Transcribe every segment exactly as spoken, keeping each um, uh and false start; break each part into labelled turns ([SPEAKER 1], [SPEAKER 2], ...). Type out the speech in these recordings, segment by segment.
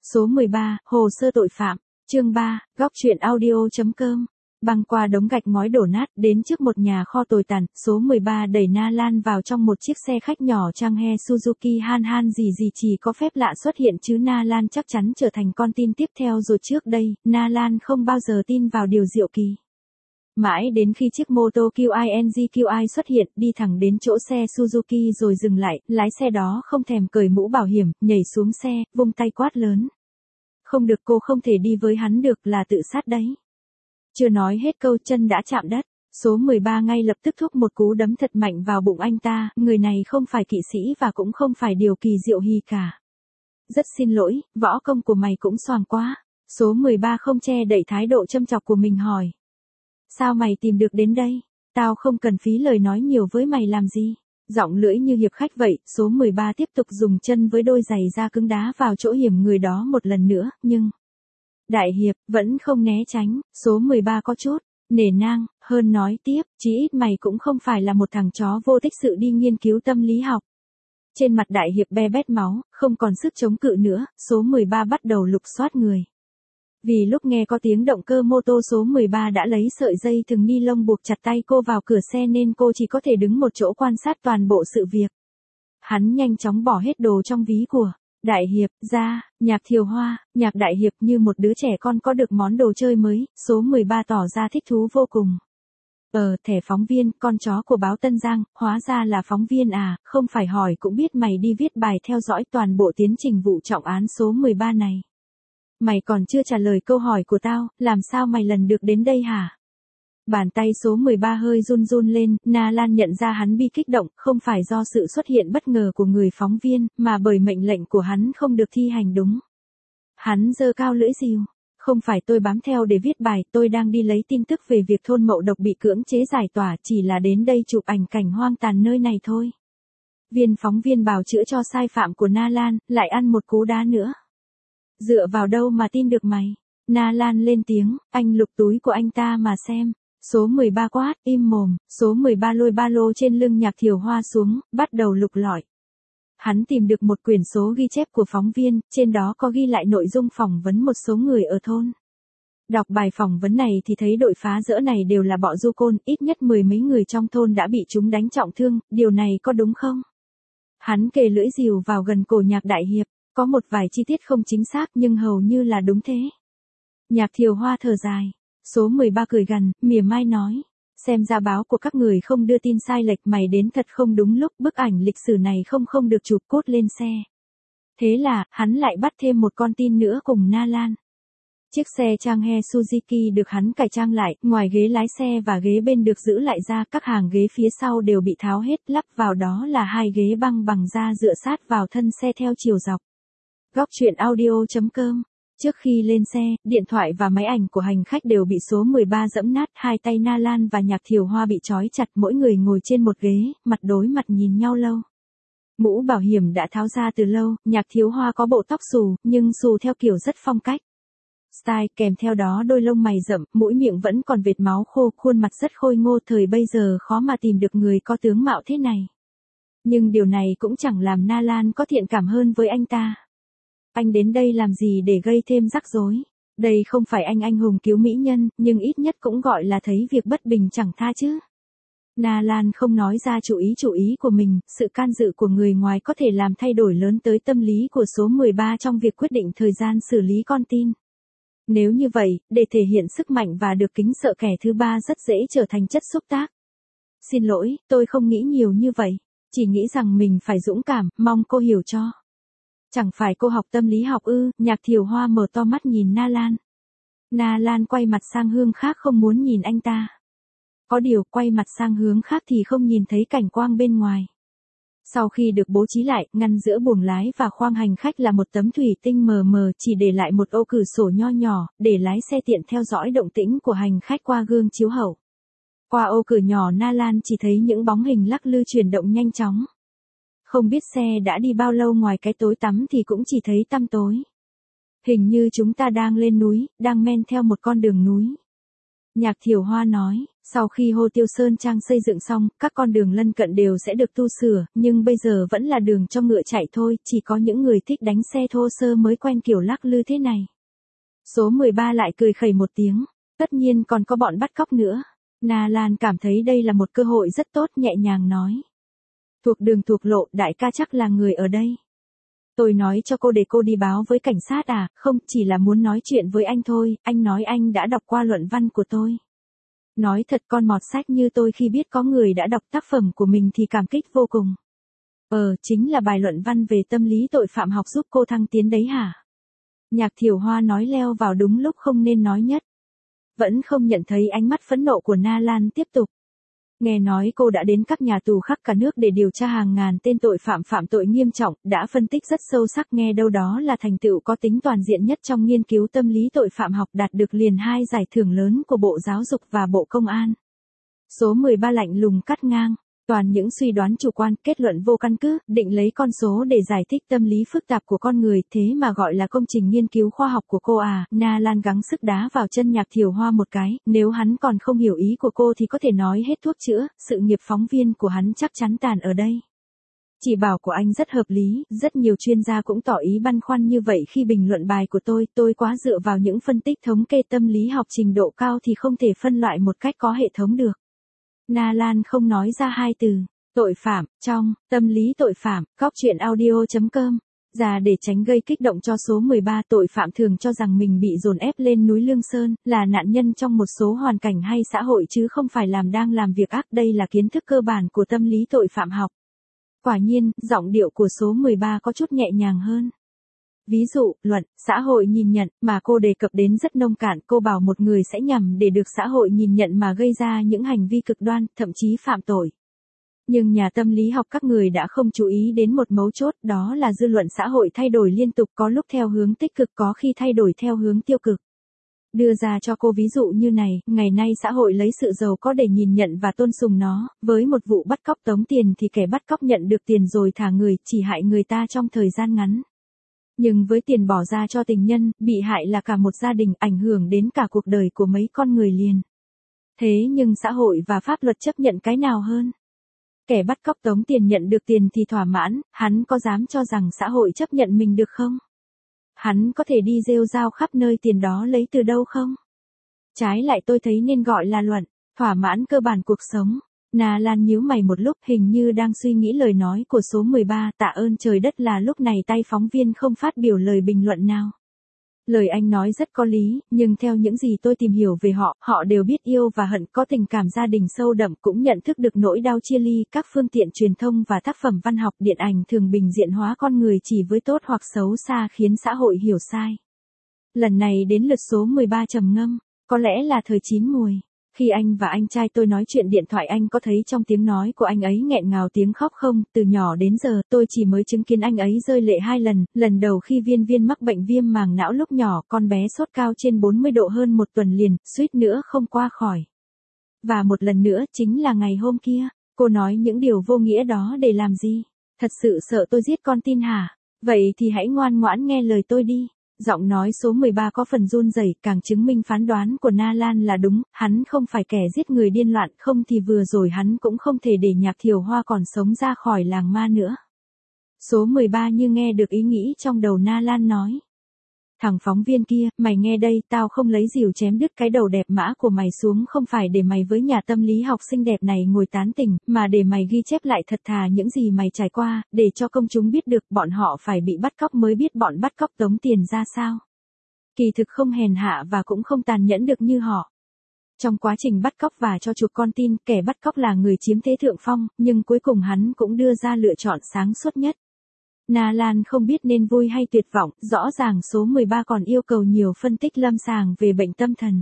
[SPEAKER 1] Số mười ba, Hồ sơ tội phạm, chương ba, góc truyện audio.com. Băng qua đống gạch ngói đổ nát, đến trước một nhà kho tồi tàn, số mười ba đẩy Na Lan vào trong một chiếc xe khách nhỏ Changhe Suzuki Han Han gì gì chỉ có phép lạ xuất hiện chứ Na Lan chắc chắn trở thành con tin tiếp theo rồi trước đây, Na Lan không bao giờ tin vào điều diệu kỳ. Mãi đến khi chiếc mô tô quy en giê quy i xuất hiện, đi thẳng đến chỗ xe Suzuki rồi dừng lại, lái xe đó không thèm cởi mũ bảo hiểm, nhảy xuống xe, vung tay quát lớn. Không được, cô không thể đi với hắn được, là tự sát đấy. Chưa nói hết câu chân đã chạm đất, số mười ba ngay lập tức thúc một cú đấm thật mạnh vào bụng anh ta, người này không phải kỵ sĩ và cũng không phải điều kỳ diệu gì cả. Rất xin lỗi, võ công của mày cũng xoàng quá. Số mười ba không che đậy thái độ châm chọc của mình hỏi. Sao mày tìm được đến đây? Tao không cần phí lời nói nhiều với mày làm gì? Giọng lưỡi như hiệp khách vậy, số mười ba tiếp tục dùng chân với đôi giày da cứng đá vào chỗ hiểm người đó một lần nữa, nhưng... Đại hiệp, vẫn không né tránh, số mười ba có chút, nể nang, hơn nói tiếp, chí ít mày cũng không phải là một thằng chó vô tích sự đi nghiên cứu tâm lý học. Trên mặt đại hiệp be bét máu, không còn sức chống cự nữa, số mười ba bắt đầu lục soát người. Vì lúc nghe có tiếng động cơ mô tô số mười ba đã lấy sợi dây thừng ni lông buộc chặt tay cô vào cửa xe nên cô chỉ có thể đứng một chỗ quan sát toàn bộ sự việc. Hắn nhanh chóng bỏ hết đồ trong ví của Đại hiệp ra, Nhạc Thiều Hoa, Nhạc Đại hiệp như một đứa trẻ con có được món đồ chơi mới, số mười ba tỏ ra thích thú vô cùng. Ờ, thẻ phóng viên, con chó của báo Tân Giang, hóa ra là phóng viên à, không phải hỏi cũng biết mày đi viết bài theo dõi toàn bộ tiến trình vụ trọng án số mười ba này. Mày còn chưa trả lời câu hỏi của tao, làm sao mày lần được đến đây hả? Bàn tay số mười ba hơi run run lên, Na Lan nhận ra hắn bị kích động, không phải do sự xuất hiện bất ngờ của người phóng viên, mà bởi mệnh lệnh của hắn không được thi hành đúng. Hắn giơ cao lưỡi rìu. Không phải tôi bám theo để viết bài, tôi đang đi lấy tin tức về việc thôn Mậu Độc bị cưỡng chế giải tỏa, chỉ là đến đây chụp ảnh cảnh hoang tàn nơi này thôi. Viên phóng viên bào chữa cho sai phạm của Na Lan, lại ăn một cú đá nữa. Dựa vào đâu mà tin được mày? Na Lan lên tiếng, anh lục túi của anh ta mà xem. Số mười ba quát, im mồm, số mười ba lôi ba lô trên lưng Nhạc Thiều Hoa xuống, bắt đầu lục lọi. Hắn tìm được một quyển số ghi chép của phóng viên, trên đó có ghi lại nội dung phỏng vấn một số người ở thôn. Đọc bài phỏng vấn này thì thấy đội phá rỡ này đều là bọ du côn, ít nhất mười mấy người trong thôn đã bị chúng đánh trọng thương, điều này có đúng không? Hắn kề lưỡi rìu vào gần cổ Nhạc Đại hiệp, có một vài chi tiết không chính xác nhưng hầu như là đúng thế. Nhạc Thiều Hoa thở dài. Số mười ba cười gằn, mỉa mai nói. Xem ra báo của các người không đưa tin sai lệch, mày đến thật không đúng lúc, bức ảnh lịch sử này không không được chụp cốt lên xe. Thế là, hắn lại bắt thêm một con tin nữa cùng Na Lan. Chiếc xe Changhe Suzuki được hắn cải trang lại, ngoài ghế lái xe và ghế bên được giữ lại ra, các hàng ghế phía sau đều bị tháo hết, lắp vào đó là hai ghế băng bằng da dựa sát vào thân xe theo chiều dọc. Góc truyện audio.com. Trước khi lên xe, điện thoại và máy ảnh của hành khách đều bị số mười ba giẫm nát, hai tay Na Lan và Nhạc Thiều Hoa bị trói chặt, mỗi người ngồi trên một ghế, mặt đối mặt nhìn nhau lâu. Mũ bảo hiểm đã tháo ra từ lâu, Nhạc Thiều Hoa có bộ tóc xù, nhưng xù theo kiểu rất phong cách. Style, kèm theo đó đôi lông mày rậm, mũi miệng vẫn còn vệt máu khô, khuôn mặt rất khôi ngô, thời bây giờ khó mà tìm được người có tướng mạo thế này. Nhưng điều này cũng chẳng làm Na Lan có thiện cảm hơn với anh ta. Anh đến đây làm gì để gây thêm rắc rối? Đây không phải anh anh hùng cứu mỹ nhân, nhưng ít nhất cũng gọi là thấy việc bất bình chẳng tha chứ. Na Lan không nói ra chủ ý chủ ý của mình, sự can dự của người ngoài có thể làm thay đổi lớn tới tâm lý của số mười ba trong việc quyết định thời gian xử lý con tin. Nếu như vậy, để thể hiện sức mạnh và được kính sợ kẻ thứ ba rất dễ trở thành chất xúc tác. Xin lỗi, tôi không nghĩ nhiều như vậy, chỉ nghĩ rằng mình phải dũng cảm, mong cô hiểu cho. Chẳng phải cô học tâm lý học ư? Nhạc Thiều Hoa mở to mắt nhìn Na Lan. Na Lan quay mặt sang hướng khác không muốn nhìn anh ta. Có điều quay mặt sang hướng khác thì không nhìn thấy cảnh quang bên ngoài. Sau khi được bố trí lại, ngăn giữa buồng lái và khoang hành khách là một tấm thủy tinh mờ mờ, chỉ để lại một ô cửa sổ nho nhỏ, để lái xe tiện theo dõi động tĩnh của hành khách qua gương chiếu hậu. Qua ô cửa nhỏ Na Lan chỉ thấy những bóng hình lắc lư chuyển động nhanh chóng. Không biết xe đã đi bao lâu, ngoài cái tối tăm thì cũng chỉ thấy tăm tối. Hình như chúng ta đang lên núi, đang men theo một con đường núi. Nhạc Thiều Hoa nói, Sau khi Hồ Tiêu Sơn Trang xây dựng xong, các con đường lân cận đều sẽ được tu sửa, nhưng bây giờ vẫn là đường cho ngựa chạy thôi, chỉ có những người thích đánh xe thô sơ mới quen kiểu lắc lư thế này. Số mười ba lại cười khẩy một tiếng, tất nhiên còn có bọn bắt cóc nữa. Na Lan cảm thấy đây là một cơ hội rất tốt, nhẹ nhàng nói. Thuộc đường thuộc lộ, đại ca chắc là người ở đây. Tôi nói cho cô để cô đi báo với cảnh sát à, không, chỉ là muốn nói chuyện với anh thôi, anh nói anh đã đọc qua luận văn của tôi. Nói thật, con mọt sách như tôi khi biết có người đã đọc tác phẩm của mình thì cảm kích vô cùng. Ờ, chính là bài luận văn về tâm lý tội phạm học giúp cô thăng tiến đấy hả? Nhạc Thiều Hoa nói leo vào đúng lúc không nên nói nhất. Vẫn không nhận thấy ánh mắt phẫn nộ của Na Lan, tiếp tục. Nghe nói cô đã đến các nhà tù khắp cả nước để điều tra hàng ngàn tên tội phạm phạm tội nghiêm trọng, đã phân tích rất sâu sắc, nghe đâu đó là thành tựu có tính toàn diện nhất trong nghiên cứu tâm lý tội phạm học, đạt được liền hai giải thưởng lớn của Bộ Giáo dục và Bộ Công an. Số mười ba lạnh lùng cắt ngang. Toàn những suy đoán chủ quan, kết luận vô căn cứ, định lấy con số để giải thích tâm lý phức tạp của con người, thế mà gọi là công trình nghiên cứu khoa học của cô à. Na Lan gắng sức đá vào chân Nhạc Thiều Hoa một cái, nếu hắn còn không hiểu ý của cô thì có thể nói hết thuốc chữa, sự nghiệp phóng viên của hắn chắc chắn tàn ở đây. Chỉ bảo của anh rất hợp lý, rất nhiều chuyên gia cũng tỏ ý băn khoăn như vậy khi bình luận bài của tôi, tôi quá dựa vào những phân tích thống kê tâm lý học trình độ cao thì không thể phân loại một cách có hệ thống được. Na Lan không nói ra hai từ, tội phạm, trong, tâm lý tội phạm, góc chuyện audio chấm com. Ra để tránh gây kích động cho số mười ba, tội phạm thường cho rằng mình bị dồn ép lên núi Lương Sơn, là nạn nhân trong một số hoàn cảnh hay xã hội chứ không phải làm đang làm việc ác, đây là kiến thức cơ bản của tâm lý tội phạm học. Quả nhiên, giọng điệu của số mười ba có chút nhẹ nhàng hơn. Ví dụ, luận, xã hội nhìn nhận, mà cô đề cập đến rất nông cạn, cô bảo một người sẽ nhằm để được xã hội nhìn nhận mà gây ra những hành vi cực đoan, thậm chí phạm tội. Nhưng nhà tâm lý học các người đã không chú ý đến một mấu chốt, đó là dư luận xã hội thay đổi liên tục, có lúc theo hướng tích cực, có khi thay đổi theo hướng tiêu cực. Đưa ra cho cô ví dụ như này, ngày nay xã hội lấy sự giàu có để nhìn nhận và tôn sùng nó, với một vụ bắt cóc tống tiền thì kẻ bắt cóc nhận được tiền rồi thả người, chỉ hại người ta trong thời gian ngắn. Nhưng với tiền bỏ ra cho tình nhân, bị hại là cả một gia đình, ảnh hưởng đến cả cuộc đời của mấy con người liền. Thế nhưng xã hội và pháp luật chấp nhận cái nào hơn? Kẻ bắt cóc tống tiền nhận được tiền thì thỏa mãn, hắn có dám cho rằng xã hội chấp nhận mình được không? Hắn có thể đi rêu rao khắp nơi tiền đó lấy từ đâu không? Trái lại tôi thấy nên gọi là luận, thỏa mãn cơ bản cuộc sống. Na Lan nhíu mày một lúc, hình như đang suy nghĩ lời nói của số mười ba, tạ ơn trời đất là lúc này tay phóng viên không phát biểu lời bình luận nào. Lời anh nói rất có lý, nhưng theo những gì tôi tìm hiểu về họ, họ đều biết yêu và hận, có tình cảm gia đình sâu đậm, cũng nhận thức được nỗi đau chia ly. Các phương tiện truyền thông và tác phẩm văn học điện ảnh thường bình diện hóa con người chỉ với tốt hoặc xấu xa, khiến xã hội hiểu sai. Lần này đến lượt số mười ba trầm ngâm, có lẽ là thời chín mùi. Khi anh và anh trai tôi nói chuyện điện thoại, anh có thấy trong tiếng nói của anh ấy nghẹn ngào tiếng khóc không? Từ nhỏ đến giờ, tôi chỉ mới chứng kiến anh ấy rơi lệ hai lần, lần đầu khi Viên Viên mắc bệnh viêm màng não lúc nhỏ, con bé sốt cao trên bốn mươi độ hơn một tuần liền, suýt nữa không qua khỏi. Và một lần nữa, chính là ngày hôm kia, cô nói những điều vô nghĩa đó để làm gì? Thật sự sợ tôi giết con tin hả? Vậy thì hãy ngoan ngoãn nghe lời tôi đi. Giọng nói số mười ba có phần run rẩy, càng chứng minh phán đoán của Na Lan là đúng, hắn không phải kẻ giết người điên loạn, không thì vừa rồi hắn cũng không thể để Nhạc Thiều Hoa còn sống ra khỏi làng ma nữa. Số mười ba như nghe được ý nghĩ trong đầu Na Lan nói. Thằng phóng viên kia, mày nghe đây, tao không lấy rìu chém đứt cái đầu đẹp mã của mày xuống, không phải để mày với nhà tâm lý học xinh đẹp này ngồi tán tỉnh, mà để mày ghi chép lại thật thà những gì mày trải qua, để cho công chúng biết được bọn họ phải bị bắt cóc mới biết bọn bắt cóc tống tiền ra sao. Kỳ thực không hèn hạ và cũng không tàn nhẫn được như họ. Trong quá trình bắt cóc và cho chuộc con tin, kẻ bắt cóc là người chiếm thế thượng phong, nhưng cuối cùng hắn cũng đưa ra lựa chọn sáng suốt nhất. Na Lan không biết nên vui hay tuyệt vọng, rõ ràng số mười ba còn yêu cầu nhiều phân tích lâm sàng về bệnh tâm thần.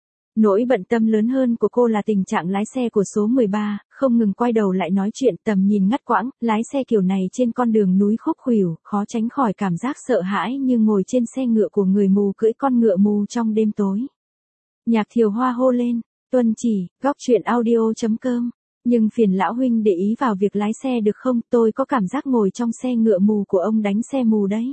[SPEAKER 1] Nỗi bận tâm lớn hơn của cô là tình trạng lái xe của số mười ba, không ngừng quay đầu lại nói chuyện, tầm nhìn ngắt quãng, lái xe kiểu này trên con đường núi khúc khuỷu, khó tránh khỏi cảm giác sợ hãi như ngồi trên xe ngựa của người mù cưỡi con ngựa mù trong đêm tối. Nhạc Thiều Hoa hô lên, tuân chỉ, góc chuyện audio chấm com. Nhưng phiền lão huynh để ý vào việc lái xe được không, tôi có cảm giác ngồi trong xe ngựa mù của ông đánh xe mù đấy.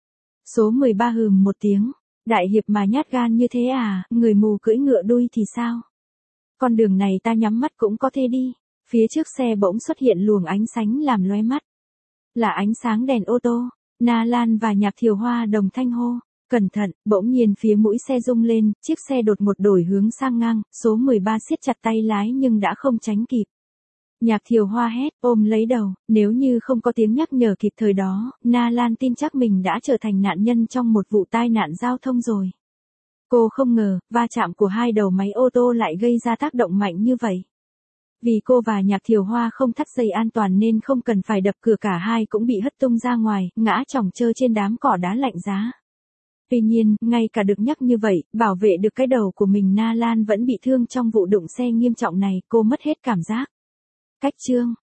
[SPEAKER 1] Số mười ba hừm một tiếng, đại hiệp mà nhát gan như thế à, người mù cưỡi ngựa đuôi thì sao? Con đường này ta nhắm mắt cũng có thể đi. Phía trước xe bỗng xuất hiện luồng ánh sáng làm lóe mắt. Là ánh sáng đèn ô tô. Na Lan và Nhạc Thiều Hoa đồng thanh hô. Cẩn thận, bỗng nhiên phía mũi xe rung lên, chiếc xe đột ngột đổi hướng sang ngang, số mười ba siết chặt tay lái nhưng đã không tránh kịp. Nhạc Thiều Hoa hét, ôm lấy đầu, nếu như không có tiếng nhắc nhở kịp thời đó, Na Lan tin chắc mình đã trở thành nạn nhân trong một vụ tai nạn giao thông rồi. Cô không ngờ, va chạm của hai đầu máy ô tô lại gây ra tác động mạnh như vậy. Vì cô và Nhạc Thiều Hoa không thắt dây an toàn nên không cần phải đập cửa, cả hai cũng bị hất tung ra ngoài, ngã chỏng trơ trên đám cỏ đá lạnh giá. Tuy nhiên, ngay cả được nhắc như vậy, bảo vệ được cái đầu của mình, Na Lan vẫn bị thương trong vụ đụng xe nghiêm trọng này, cô mất hết cảm giác. Cách chương